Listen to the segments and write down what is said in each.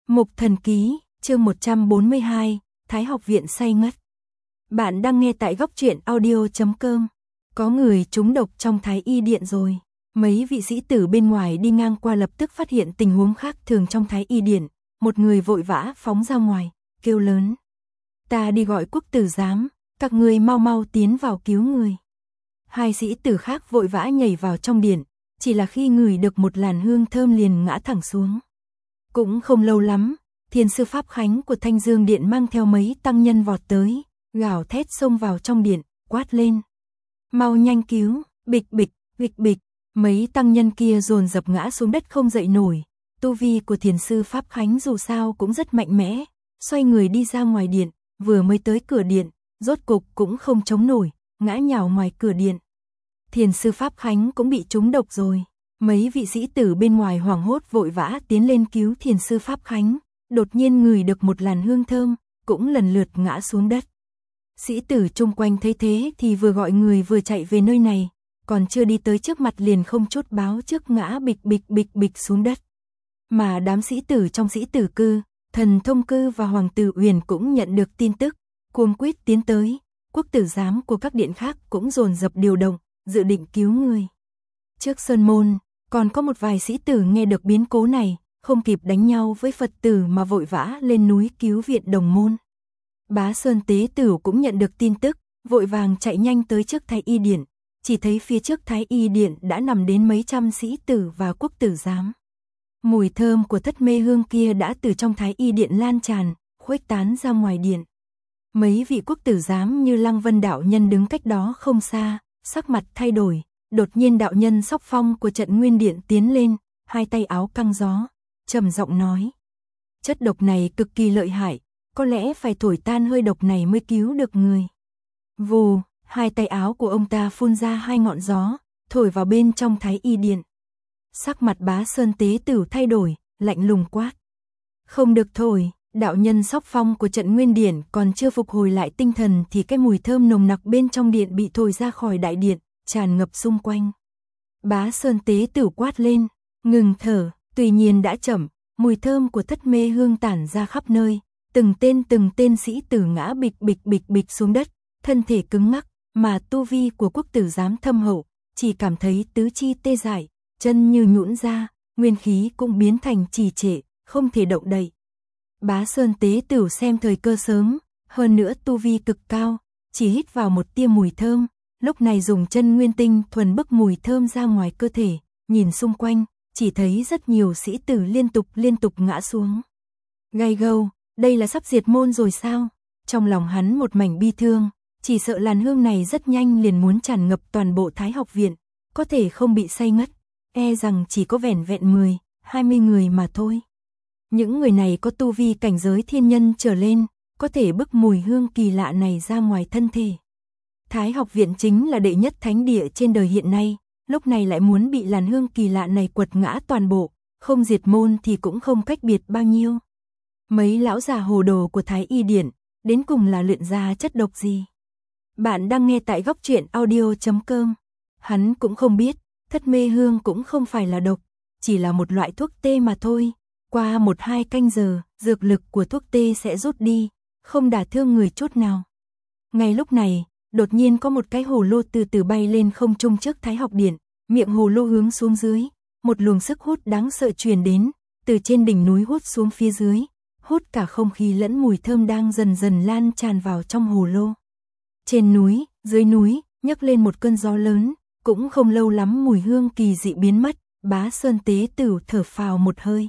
Mục Thần Ký, chương 142, Thái học viện say ngất. Bạn đang nghe tại góc truyện audio.com. Có người trúng độc trong Thái y điện rồi. Mấy vị sĩ tử bên ngoài đi ngang qua lập tức phát hiện tình huống khác thường trong Thái y điện. Một người vội vã phóng ra ngoài, kêu lớn. Ta đi gọi quốc tử giám, các người mau mau tiến vào cứu người. Hai sĩ tử khác vội vã nhảy vào trong điện, chỉ là khi ngửi được một làn hương thơm liền ngã thẳng xuống. Cũng không lâu lắm, Thiền sư Pháp Khánh của Thanh Dương Điện mang theo mấy tăng nhân vọt tới, gào thét xông vào trong điện, quát lên. Mau nhanh cứu, bịch bịch, bịch bịch, mấy tăng nhân kia dồn dập ngã xuống đất không dậy nổi. Tu vi của Thiền sư Pháp Khánh dù sao cũng rất mạnh mẽ, xoay người đi ra ngoài điện, vừa mới tới cửa điện, rốt cục cũng không chống nổi, ngã nhào ngoài cửa điện. Thiền sư Pháp Khánh cũng bị trúng độc rồi. Mấy vị sĩ tử bên ngoài hoảng hốt vội vã tiến lên cứu Thiền sư Pháp Khánh, đột nhiên ngửi được một làn hương thơm, cũng lần lượt ngã xuống đất. Sĩ tử chung quanh thấy thế thì vừa gọi người vừa chạy về nơi này, còn chưa đi tới trước mặt liền không chút báo trước ngã bịch bịch bịch bịch xuống đất. Mà đám sĩ tử trong sĩ tử cư, Thần Thông Cư và Hoàng tử Uyển cũng nhận được tin tức, cuống quýt tiến tới, quốc tử giám của các điện khác cũng dồn dập điều động, dự định cứu người. Trước sơn môn, còn có một vài sĩ tử nghe được biến cố này, không kịp đánh nhau với Phật tử mà vội vã lên núi cứu viện đồng môn. Bá Sơn Tế Tử cũng nhận được tin tức, vội vàng chạy nhanh tới trước Thái y điện, chỉ thấy phía trước Thái y điện đã nằm đến mấy trăm sĩ tử và quốc tử giám. Mùi thơm của thất mê hương kia đã từ trong Thái y điện lan tràn, khuếch tán ra ngoài điện. Mấy vị quốc tử giám như Lăng Vân đạo nhân đứng cách đó không xa, sắc mặt thay đổi. Đột nhiên đạo nhân Sóc Phong của Trận Nguyên Điện tiến lên, hai tay áo căng gió, trầm giọng nói. Chất độc này cực kỳ lợi hại, có lẽ phải thổi tan hơi độc này mới cứu được người. Vù, hai tay áo của ông ta phun ra hai ngọn gió, thổi vào bên trong Thái y điện. Sắc mặt Bá Sơn Tế Tử thay đổi, lạnh lùng quát. Không được thổi, đạo nhân Sóc Phong của Trận Nguyên Điện còn chưa phục hồi lại tinh thần thì cái mùi thơm nồng nặc bên trong điện bị thổi ra khỏi đại điện, tràn ngập xung quanh. Bá Sơn Tế Tử quát lên, ngừng thở, tuy nhiên đã chậm, mùi thơm của thất mê hương tản ra khắp nơi, từng tên sĩ tử ngã bịch bịch bịch bịch xuống đất, thân thể cứng ngắc, mà tu vi của quốc tử giám thâm hậu, chỉ cảm thấy tứ chi tê dại, chân như nhũn ra, nguyên khí cũng biến thành trì trệ, không thể động đậy. Bá Sơn Tế Tử xem thời cơ sớm, hơn nữa tu vi cực cao, chỉ hít vào một tia mùi thơm. Lúc này dùng chân nguyên tinh thuần bức mùi thơm ra ngoài cơ thể, nhìn xung quanh, chỉ thấy rất nhiều sĩ tử liên tục ngã xuống. Gai gâu, đây là sắp diệt môn rồi sao? Trong lòng hắn một mảnh bi thương, chỉ sợ làn hương này rất nhanh liền muốn tràn ngập toàn bộ Thái học viện, có thể không bị say ngất, e rằng chỉ có vẻn vẹn 10, 20 người mà thôi. Những người này có tu vi cảnh giới thiên nhân trở lên, có thể bức mùi hương kỳ lạ này ra ngoài thân thể. Thái học viện chính là đệ nhất thánh địa trên đời hiện nay, lúc này lại muốn bị làn hương kỳ lạ này quật ngã toàn bộ, không diệt môn thì cũng không cách biệt bao nhiêu. Mấy lão già hồ đồ của Thái y điện, đến cùng là luyện ra chất độc gì? Bạn đang nghe tại góc truyện audio.com. Hắn cũng không biết, thất mê hương cũng không phải là độc, chỉ là một loại thuốc tê mà thôi. Qua 1-2 canh giờ, dược lực của thuốc tê sẽ rút đi, không đả thương người chút nào. Ngay lúc này, đột nhiên có một cái hồ lô từ từ bay lên không trung trước Thái học điện, miệng hồ lô hướng xuống dưới, một luồng sức hút đáng sợ truyền đến, từ trên đỉnh núi hút xuống phía dưới, hút cả không khí lẫn mùi thơm đang dần dần lan tràn vào trong hồ lô. Trên núi, dưới núi, nhấc lên một cơn gió lớn, cũng không lâu lắm mùi hương kỳ dị biến mất, Bá Sơn Tế Tử thở phào một hơi.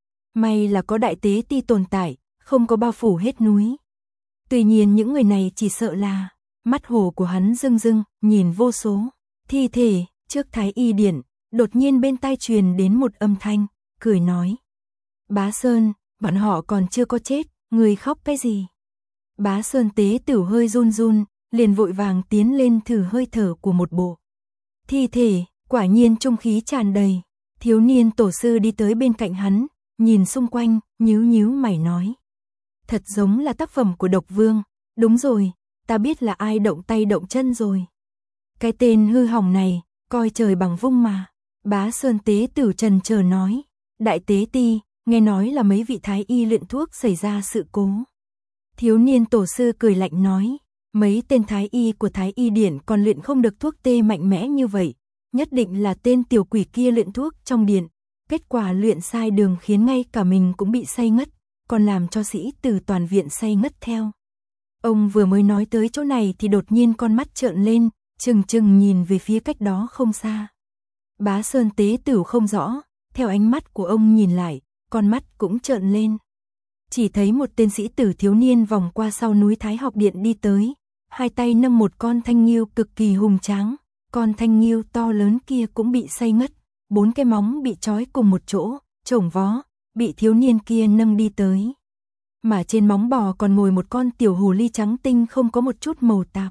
May là có đại tế ti tồn tại, không có bao phủ hết núi. Tuy nhiên những người này chỉ sợ là mắt hồ của hắn rưng rưng, nhìn vô số thi thể, trước Thái y điện, đột nhiên bên tai truyền đến một âm thanh, cười nói. Bá Sơn, bọn họ còn chưa có chết, người khóc cái gì? Bá Sơn Tế Tử hơi run run, liền vội vàng tiến lên thử hơi thở của một bộ thi thể, quả nhiên trung khí tràn đầy. Thiếu niên tổ sư đi tới bên cạnh hắn, nhìn xung quanh, nhíu mày nói. Thật giống là tác phẩm của Độc Vương, đúng rồi. Ta biết là ai động tay động chân rồi. Cái tên hư hỏng này, coi trời bằng vung mà. Bá Sơn Tế Tử trần chờ nói. Đại tế ti, nghe nói là mấy vị thái y luyện thuốc xảy ra sự cố. Thiếu niên tổ sư cười lạnh nói, mấy tên thái y của Thái Y Điện còn luyện không được thuốc tê mạnh mẽ như vậy, nhất định là tên tiểu quỷ kia luyện thuốc trong điện, kết quả luyện sai đường khiến ngay cả mình cũng bị say ngất, còn làm cho sĩ tử toàn viện say ngất theo. Ông vừa mới nói tới chỗ này thì đột nhiên con mắt trợn lên, trừng trừng nhìn về phía cách đó không xa. Bá Sơn Tế Tửu không rõ, theo ánh mắt của ông nhìn lại, con mắt cũng trợn lên. Chỉ thấy một tên sĩ tử thiếu niên vòng qua sau núi Thái Học Điện đi tới, hai tay nâng một con thanh nghiêu cực kỳ hùng tráng, con thanh nghiêu to lớn kia cũng bị say ngất, bốn cái móng bị trói cùng một chỗ, chổng vó, bị thiếu niên kia nâng đi tới. Mà trên móng bò còn ngồi một con tiểu hồ ly trắng tinh không có một chút màu tạp.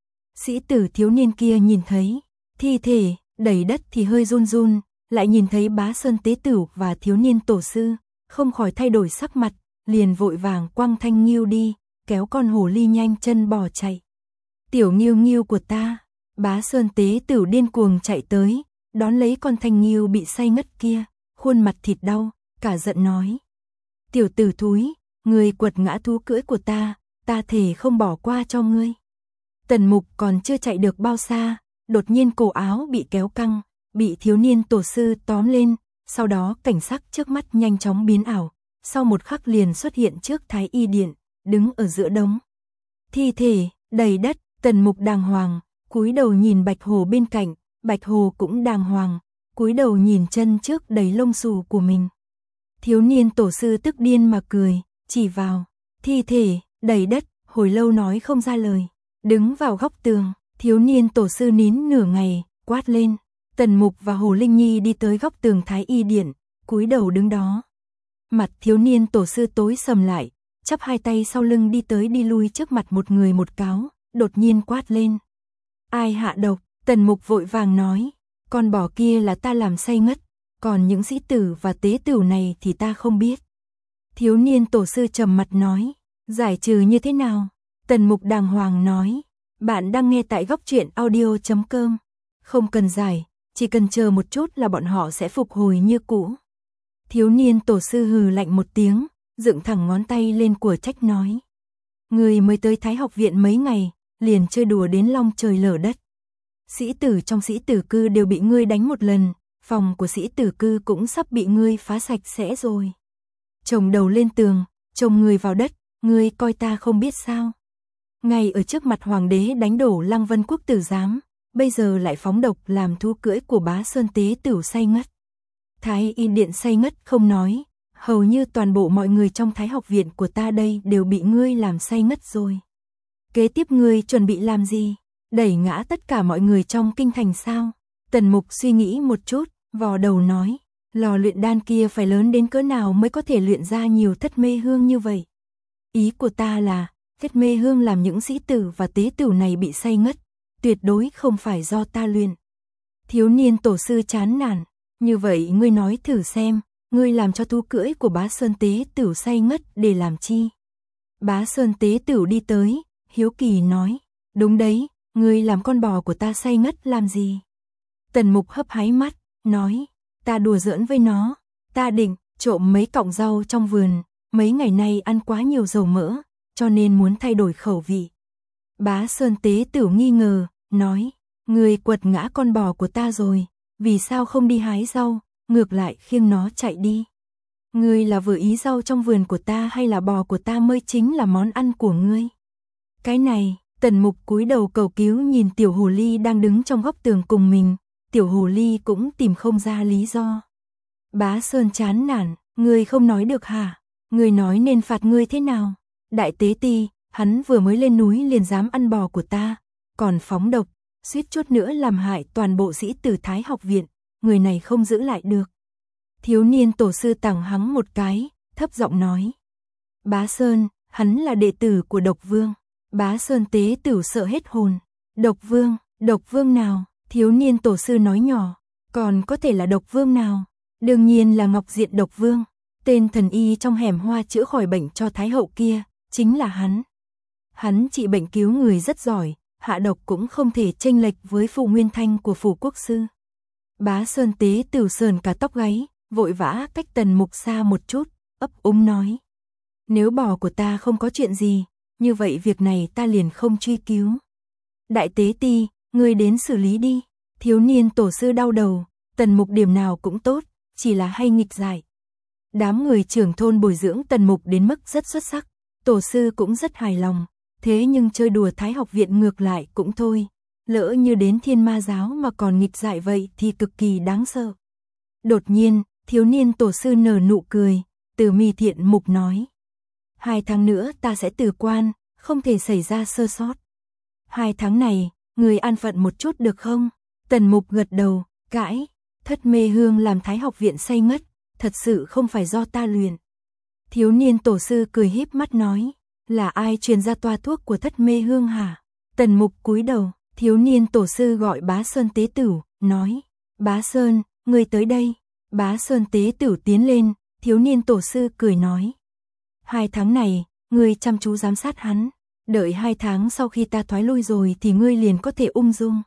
Sĩ tử thiếu niên kia nhìn thấy thi thể đầy đất thì hơi run run, lại nhìn thấy Bá Sơn Tế Tửu và thiếu niên tổ sư, không khỏi thay đổi sắc mặt, liền vội vàng quăng thanh nghiêu đi, kéo con hồ ly nhanh chân bỏ chạy. Tiểu nghiêu nghiêu của ta, Bá Sơn Tế Tửu điên cuồng chạy tới, đón lấy con thanh nghiêu bị say ngất kia, khuôn mặt thịt đau, cả giận nói. Tiểu tử thúi, ngươi quật ngã thú cưỡi của ta thề không bỏ qua cho ngươi. Tần Mục còn chưa chạy được bao xa, đột nhiên cổ áo bị kéo căng, bị thiếu niên tổ sư tóm lên, sau đó cảnh sắc trước mắt nhanh chóng biến ảo, sau một khắc liền xuất hiện trước Thái Y Điện, đứng ở giữa đống thi thể đầy đất. Tần Mục đàng hoàng, cúi đầu nhìn Bạch Hồ bên cạnh, Bạch Hồ cũng đàng hoàng, cúi đầu nhìn chân trước đầy lông xù của mình. Thiếu niên tổ sư tức điên mà cười, chỉ vào thi thể đầy đất, hồi lâu nói không ra lời, đứng vào góc tường. Thiếu niên tổ sư nín nửa ngày, quát lên. Tần Mục và Hồ Linh Nhi đi tới góc tường Thái Y Điện, cúi đầu đứng đó. Mặt thiếu niên tổ sư tối sầm lại, chắp hai tay sau lưng đi tới đi lui trước mặt một người một cáo, đột nhiên quát lên. Ai hạ độc? Tần Mục vội vàng nói, con bò kia là ta làm say ngất, còn những sĩ tử và tế tửu này thì ta không biết. Thiếu niên tổ sư trầm mặt nói, giải trừ như thế nào? Tần Mục đàng hoàng nói, bạn đang nghe tại góc truyện audio.com, không cần giải, chỉ cần chờ một chút là bọn họ sẽ phục hồi như cũ. Thiếu niên tổ sư hừ lạnh một tiếng, dựng thẳng ngón tay lên của trách nói. Người mới tới Thái Học Viện mấy ngày, liền chơi đùa đến long trời lở đất. Sĩ tử trong sĩ tử cư đều bị ngươi đánh một lần, phòng của sĩ tử cư cũng sắp bị ngươi phá sạch sẽ rồi. Chồng đầu lên tường, chồng người vào đất, ngươi coi ta không biết sao. Ngay ở trước mặt hoàng đế đánh đổ Lăng Vân Quốc tử giám, bây giờ lại phóng độc làm thú cưỡi của Bá Sơn Tế Tửu say ngất. Thái Y Điện say ngất không nói, hầu như toàn bộ mọi người trong Thái Học Viện của ta đây đều bị ngươi làm say ngất rồi. Kế tiếp ngươi chuẩn bị làm gì? Đẩy ngã tất cả mọi người trong kinh thành sao? Tần Mục suy nghĩ một chút, vò đầu nói, lò luyện đan kia phải lớn đến cỡ nào mới có thể luyện ra nhiều thất mê hương như vậy? Ý của ta là, thất mê hương làm những sĩ tử và tế tử này bị say ngất, tuyệt đối không phải do ta luyện. Thiếu niên tổ sư chán nản, như vậy ngươi nói thử xem, ngươi làm cho thú cưỡi của Bá Sơn Tế Tửu say ngất để làm chi? Bá Sơn Tế Tửu đi tới, hiếu kỳ nói, đúng đấy, ngươi làm con bò của ta say ngất làm gì? Tần Mục hấp háy mắt, nói, ta đùa giỡn với nó, ta định trộm mấy cọng rau trong vườn, mấy ngày nay ăn quá nhiều dầu mỡ, cho nên muốn thay đổi khẩu vị. Bá Sơn Tế Tửu nghi ngờ, nói, ngươi quật ngã con bò của ta rồi, vì sao không đi hái rau, ngược lại khiêng nó chạy đi? Ngươi là vừa ý rau trong vườn của ta hay là bò của ta mới chính là món ăn của ngươi? Cái này, Tần Mục cúi đầu cầu cứu nhìn tiểu hồ ly đang đứng trong góc tường cùng mình, tiểu hồ ly cũng tìm không ra lý do. Bá Sơn chán nản, ngươi không nói được hả? Ngươi nói nên phạt ngươi thế nào? Đại tế ti, hắn vừa mới lên núi liền dám ăn bò của ta, còn phóng độc, suýt chút nữa làm hại toàn bộ sĩ tử Thái Học Viện, người này không giữ lại được. Thiếu niên tổ sư tằng hắng một cái, thấp giọng nói. Bá Sơn, hắn là đệ tử của Độc Vương. Bá Sơn Tế Tửu sợ hết hồn. Độc Vương nào? Thiếu niên tổ sư nói nhỏ, còn có thể là Độc Vương nào? Đương nhiên là Ngọc Diện Độc Vương, tên thần y trong hẻm hoa chữa khỏi bệnh cho Thái hậu kia, chính là hắn. Hắn trị bệnh cứu người rất giỏi, hạ độc cũng không thể chênh lệch với Phù Nguyên Thanh của Phù Quốc sư. Bá Sơn Tế Tửu sờn cả tóc gáy, vội vã cách Tần Mục xa một chút, ấp úng nói. Nếu bò của ta không có chuyện gì, như vậy việc này ta liền không truy cứu. Đại tế ti, ngươi đến xử lý đi. Thiếu niên tổ sư đau đầu, Tần Mục điểm nào cũng tốt, chỉ là hay nghịch dại. Đám người trưởng thôn bồi dưỡng Tần Mục đến mức rất xuất sắc, tổ sư cũng rất hài lòng, thế nhưng chơi đùa Thái học viện ngược lại cũng thôi, lỡ như đến Thiên Ma giáo mà còn nghịch dại vậy thì cực kỳ đáng sợ. Đột nhiên, thiếu niên tổ sư nở nụ cười, Từ Mi Thiện Mục nói. 2 tháng nữa ta sẽ từ quan, không thể xảy ra sơ sót. 2 tháng này, người an phận một chút được không? Tần Mục gật đầu, cãi, Thất Mê Hương làm Thái học viện say ngất, thật sự không phải do ta luyện. Thiếu niên tổ sư cười híp mắt nói, là ai truyền ra toa thuốc của Thất Mê Hương hả? Tần Mục cúi đầu, thiếu niên tổ sư gọi Bá Sơn tế tửu, nói, Bá Sơn, ngươi tới đây. Bá Sơn tế tửu tiến lên, thiếu niên tổ sư cười nói, 2 tháng này, ngươi chăm chú giám sát hắn, đợi 2 tháng sau khi ta thoái lui rồi thì ngươi liền có thể ung dung.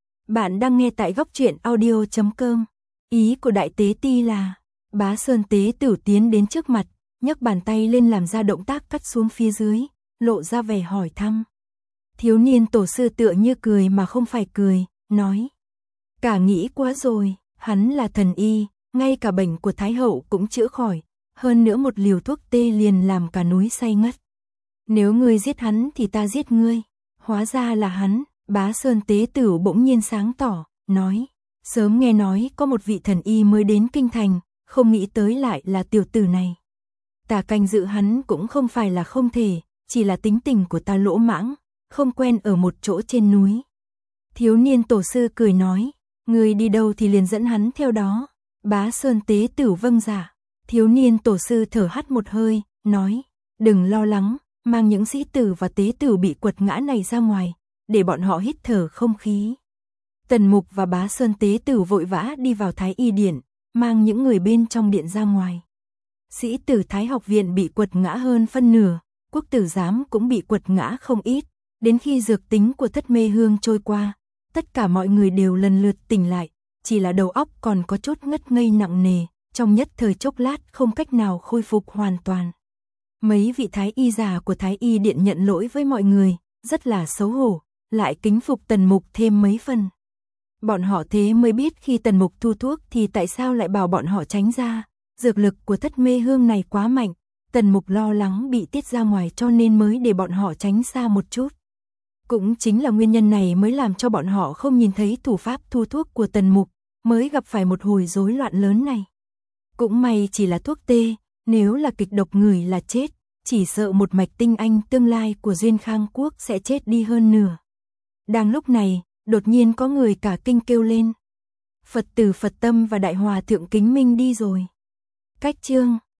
Bạn đang nghe tại góc truyện audio.com. Ý của đại tế ti là, Bá Sơn tế tửu tiến đến trước mặt, nhấc bàn tay lên làm ra động tác cắt xuống phía dưới, lộ ra vẻ hỏi thăm. Thiếu niên tổ sư tựa như cười mà không phải cười, nói, cả nghĩ quá rồi, hắn là thần y, ngay cả bệnh của Thái hậu cũng chữa khỏi, hơn nữa một liều thuốc tê liền làm cả núi say ngất. Nếu ngươi giết hắn thì ta giết ngươi. Hóa ra là hắn. Bá Sơn tế tửu bỗng nhiên sáng tỏ, nói, sớm nghe nói có một vị thần y mới đến kinh thành, không nghĩ tới lại là tiểu tử này. Ta canh giữ hắn cũng không phải là không thể, chỉ là tính tình của ta lỗ mãng, không quen ở một chỗ trên núi. Thiếu niên tổ sư cười nói, ngươi đi đâu thì liền dẫn hắn theo đó. Bá Sơn tế tửu vâng dạ. Thiếu niên tổ sư thở hắt một hơi, nói, đừng lo lắng, mang những sĩ tử và tế tử bị quật ngã này ra ngoài, để bọn họ hít thở không khí. Tần Mục và Bá Sơn tế tử vội vã đi vào Thái y điện, mang những người bên trong điện ra ngoài. Sĩ tử Thái học viện bị quật ngã hơn phân nửa, quốc tử giám cũng bị quật ngã không ít, đến khi dược tính của Thất Mê Hương trôi qua, tất cả mọi người đều lần lượt tỉnh lại, chỉ là đầu óc còn có chút ngất ngây nặng nề, trong nhất thời chốc lát không cách nào khôi phục hoàn toàn. Mấy vị thái y già của Thái y điện nhận lỗi với mọi người, rất là xấu hổ, lại kính phục Tần Mục thêm mấy phần. Bọn họ thế mới biết khi Tần Mục thu thuốc thì tại sao lại bảo bọn họ tránh ra, dược lực của Thất Mê Hương này quá mạnh, Tần Mục lo lắng bị tiết ra ngoài cho nên mới để bọn họ tránh xa một chút. Cũng chính là nguyên nhân này mới làm cho bọn họ không nhìn thấy thủ pháp thu thuốc của Tần Mục, mới gặp phải một hồi rối loạn lớn này. Cũng may chỉ là thuốc tê, nếu là kịch độc người là chết, chỉ sợ một mạch tinh anh tương lai của Duyên Khang Quốc sẽ chết đi hơn nửa. Đang lúc này, đột nhiên có người cả kinh kêu lên. Phật tử Phật Tâm và Đại Hòa Thượng Kính Minh đi rồi. Cách chương